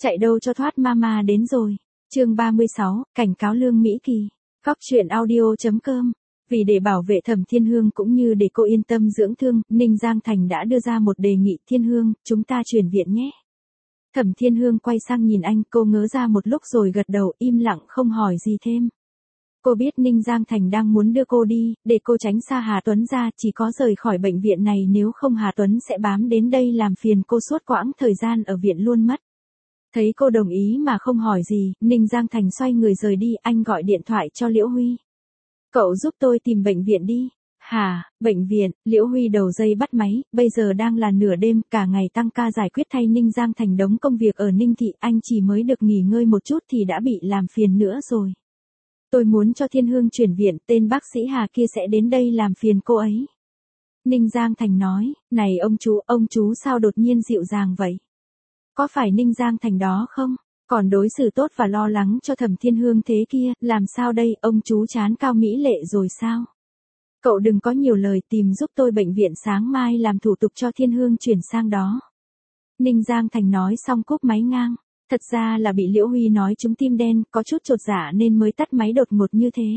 Chạy đâu cho thoát mama đến rồi. Chương 36, cảnh cáo Lương Mỹ Kỳ. Góc truyện audio.com. Vì để bảo vệ Thẩm Thiên Hương cũng như để cô yên tâm dưỡng thương, Ninh Giang Thành đã đưa ra một đề nghị. Thiên Hương, chúng ta chuyển viện nhé. Thẩm Thiên Hương quay sang nhìn anh, cô ngớ ra một lúc rồi gật đầu, im lặng không hỏi gì thêm. Cô biết Ninh Giang Thành đang muốn đưa cô đi, để cô tránh xa Hà Tuấn ra, chỉ có rời khỏi bệnh viện này nếu không Hà Tuấn sẽ bám đến đây làm phiền cô suốt quãng thời gian ở viện luôn mất. Thấy cô đồng ý mà không hỏi gì, Ninh Giang Thành xoay người rời đi, anh gọi điện thoại cho Liễu Huy. Cậu giúp tôi tìm bệnh viện đi. Hả, bệnh viện? Liễu Huy đầu dây bắt máy, bây giờ đang là nửa đêm, cả ngày tăng ca giải quyết thay Ninh Giang Thành đống công việc ở Ninh Thị, anh chỉ mới được nghỉ ngơi một chút thì đã bị làm phiền nữa rồi. Tôi muốn cho Thiên Hương chuyển viện, tên bác sĩ Hà kia sẽ đến đây làm phiền cô ấy. Ninh Giang Thành nói, này ông chú sao đột nhiên dịu dàng vậy? Có phải Ninh Giang Thành đó không? Còn đối xử tốt và lo lắng cho Thẩm Thiên Hương thế kia, làm sao đây, ông chú chán Cao Mỹ Lệ rồi sao? Cậu đừng có nhiều lời, tìm giúp tôi bệnh viện sáng mai làm thủ tục cho Thiên Hương chuyển sang đó. Ninh Giang Thành nói xong cúp máy ngang. Thật ra là bị Liễu Huy nói trúng tim đen, có chút chột dạ nên mới tắt máy đột ngột như thế.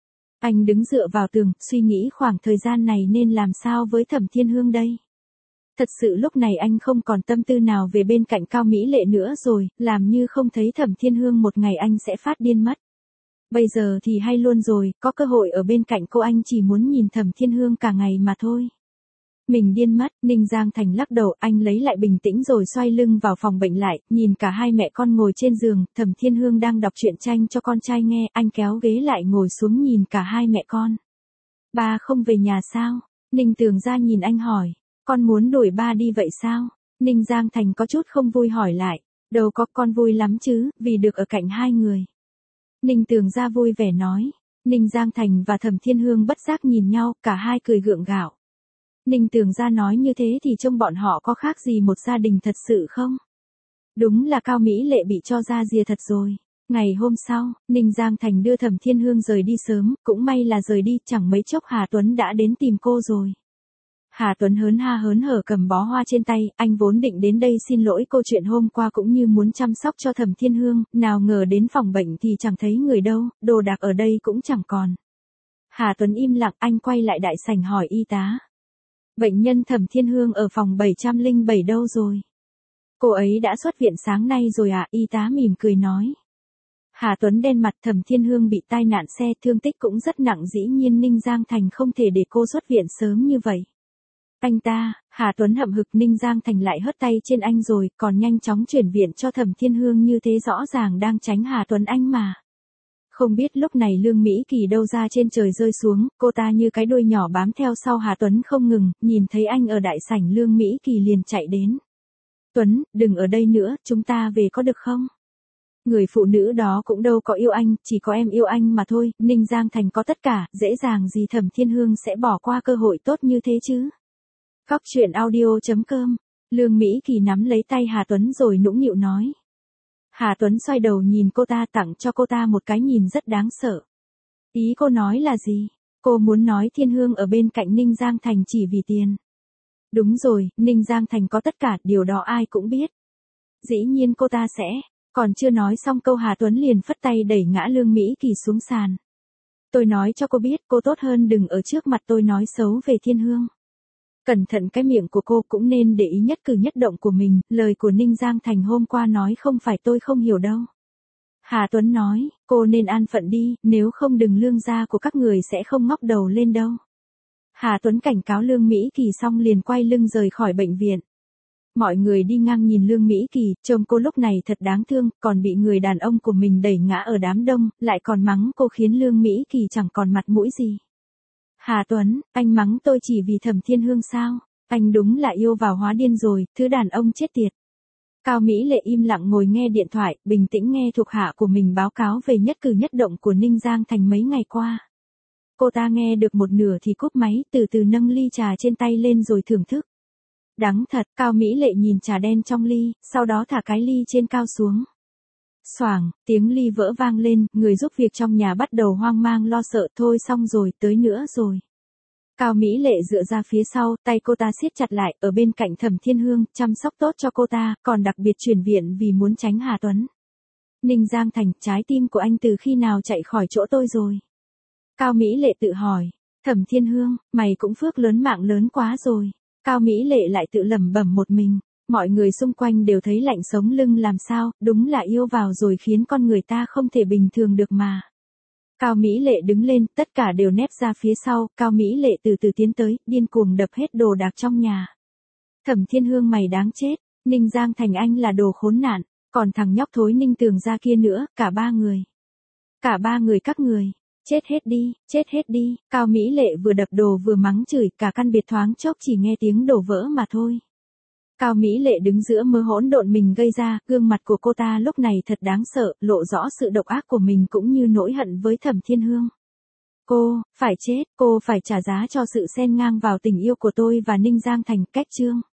Anh đứng dựa vào tường, suy nghĩ khoảng thời gian này nên làm sao với Thẩm Thiên Hương đây. Thật sự lúc này anh không còn tâm tư nào về bên cạnh Cao Mỹ Lệ nữa rồi, làm như không thấy Thẩm Thiên Hương một ngày anh sẽ phát điên mất. Bây giờ thì hay luôn rồi, có cơ hội ở bên cạnh cô anh chỉ muốn nhìn Thẩm Thiên Hương cả ngày mà thôi. Mình điên mất, Ninh Giang Thành lắc đầu, anh lấy lại bình tĩnh rồi xoay lưng vào phòng bệnh lại, nhìn cả hai mẹ con ngồi trên giường, Thẩm Thiên Hương đang đọc truyện tranh cho con trai nghe, anh kéo ghế lại ngồi xuống nhìn cả hai mẹ con. Ba không về nhà sao? Ninh Tường ra nhìn anh hỏi, con muốn đuổi ba đi vậy sao? Ninh Giang Thành có chút không vui hỏi lại, đâu có, con vui lắm chứ, vì được ở cạnh hai người. Ninh Tường ra vui vẻ nói, Ninh Giang Thành và Thẩm Thiên Hương bất giác nhìn nhau, cả hai cười gượng gạo. Ninh Tường ra nói như thế thì trông bọn họ có khác gì một gia đình thật sự không? Đúng là Cao Mỹ Lệ bị cho ra rìa thật rồi. Ngày hôm sau, Ninh Giang Thành đưa Thẩm Thiên Hương rời đi sớm, cũng may là rời đi, chẳng mấy chốc Hà Tuấn đã đến tìm cô rồi. Hà Tuấn hớn hở cầm bó hoa trên tay, anh vốn định đến đây xin lỗi cô chuyện hôm qua cũng như muốn chăm sóc cho Thẩm Thiên Hương, nào ngờ đến phòng bệnh thì chẳng thấy người đâu, đồ đạc ở đây cũng chẳng còn. Hà Tuấn im lặng, anh quay lại đại sảnh hỏi y tá. Bệnh nhân Thẩm Thiên Hương ở phòng 707 đâu rồi? Cô ấy đã xuất viện sáng nay rồi ạ, y tá mỉm cười nói. Hà Tuấn đen mặt, Thẩm Thiên Hương bị tai nạn xe, thương tích cũng rất nặng, dĩ nhiên Ninh Giang Thành không thể để cô xuất viện sớm như vậy. Anh ta, Hà Tuấn hậm hực, Ninh Giang Thành lại hất tay trên anh rồi, còn nhanh chóng chuyển viện cho Thẩm Thiên Hương như thế rõ ràng đang tránh Hà Tuấn anh mà. Không biết lúc này Lương Mỹ Kỳ đâu ra trên trời rơi xuống, cô ta như cái đuôi nhỏ bám theo sau Hà Tuấn không ngừng, nhìn thấy anh ở đại sảnh Lương Mỹ Kỳ liền chạy đến. Tuấn, đừng ở đây nữa, chúng ta về có được không? Người phụ nữ đó cũng đâu có yêu anh, chỉ có em yêu anh mà thôi, Ninh Giang Thành có tất cả, dễ dàng gì Thẩm Thiên Hương sẽ bỏ qua cơ hội tốt như thế chứ? Góc truyện audio.com. Lương Mỹ Kỳ nắm lấy tay Hà Tuấn rồi nũng nịu nói. Hà Tuấn xoay đầu nhìn cô ta, tặng cho cô ta một cái nhìn rất đáng sợ. Ý cô nói là gì? Cô muốn nói Thiên Hương ở bên cạnh Ninh Giang Thành chỉ vì tiền. Đúng rồi, Ninh Giang Thành có tất cả, điều đó ai cũng biết. Dĩ nhiên cô ta sẽ, còn chưa nói xong câu Hà Tuấn liền phất tay đẩy ngã Lương Mỹ Kỳ xuống sàn. Tôi nói cho cô biết, cô tốt hơn đừng ở trước mặt tôi nói xấu về Thiên Hương. Cẩn thận cái miệng của cô, cũng nên để ý nhất cử nhất động của mình, lời của Ninh Giang Thành hôm qua nói không phải tôi không hiểu đâu. Hà Tuấn nói, cô nên an phận đi, nếu không đừng lương gia của các người sẽ không ngóc đầu lên đâu. Hà Tuấn cảnh cáo Lương Mỹ Kỳ xong liền quay lưng rời khỏi bệnh viện. Mọi người đi ngang nhìn Lương Mỹ Kỳ, trông cô lúc này thật đáng thương, còn bị người đàn ông của mình đẩy ngã ở đám đông, lại còn mắng cô khiến Lương Mỹ Kỳ chẳng còn mặt mũi gì. Hà Tuấn, anh mắng tôi chỉ vì Thẩm Thiên Hương sao? Anh đúng là yêu vào hóa điên rồi, thứ đàn ông chết tiệt. Cao Mỹ Lệ im lặng ngồi nghe điện thoại, bình tĩnh nghe thuộc hạ của mình báo cáo về nhất cử nhất động của Ninh Giang Thành mấy ngày qua. Cô ta nghe được một nửa thì cúp máy, từ từ nâng ly trà trên tay lên rồi thưởng thức. Đắng thật, Cao Mỹ Lệ nhìn trà đen trong ly, sau đó thả cái ly trên cao xuống. Xoảng, tiếng ly vỡ vang lên, người giúp việc trong nhà bắt đầu hoang mang lo sợ, thôi xong rồi, tới nữa rồi. Cao Mỹ Lệ dựa ra phía sau, tay cô ta siết chặt lại, ở bên cạnh Thẩm Thiên Hương, chăm sóc tốt cho cô ta, còn đặc biệt chuyển viện vì muốn tránh Hà Tuấn. Ninh Giang Thành, trái tim của anh từ khi nào chạy khỏi chỗ tôi rồi? Cao Mỹ Lệ tự hỏi. Thẩm Thiên Hương, mày cũng phước lớn mạng lớn quá rồi. Cao Mỹ Lệ lại tự lẩm bẩm một mình. Mọi người xung quanh đều thấy lạnh sống lưng làm sao, đúng là yêu vào rồi khiến con người ta không thể bình thường được mà. Cao Mỹ Lệ đứng lên, tất cả đều nép ra phía sau, Cao Mỹ Lệ từ từ tiến tới, điên cuồng đập hết đồ đạc trong nhà. Thẩm Thiên Hương mày đáng chết, Ninh Giang Thành anh là đồ khốn nạn, còn thằng nhóc thối Ninh Tường ra kia nữa, cả ba người. Cả ba người các người, chết hết đi, Cao Mỹ Lệ vừa đập đồ vừa mắng chửi, cả căn biệt thoáng chốc chỉ nghe tiếng đổ vỡ mà thôi. Cao Mỹ Lệ đứng giữa mớ hỗn độn mình gây ra, gương mặt của cô ta lúc này thật đáng sợ, lộ rõ sự độc ác của mình cũng như nỗi hận với Thẩm Thiên Hương. Cô, phải chết, cô phải trả giá cho sự xen ngang vào tình yêu của tôi và Ninh Giang Thành, cách chương.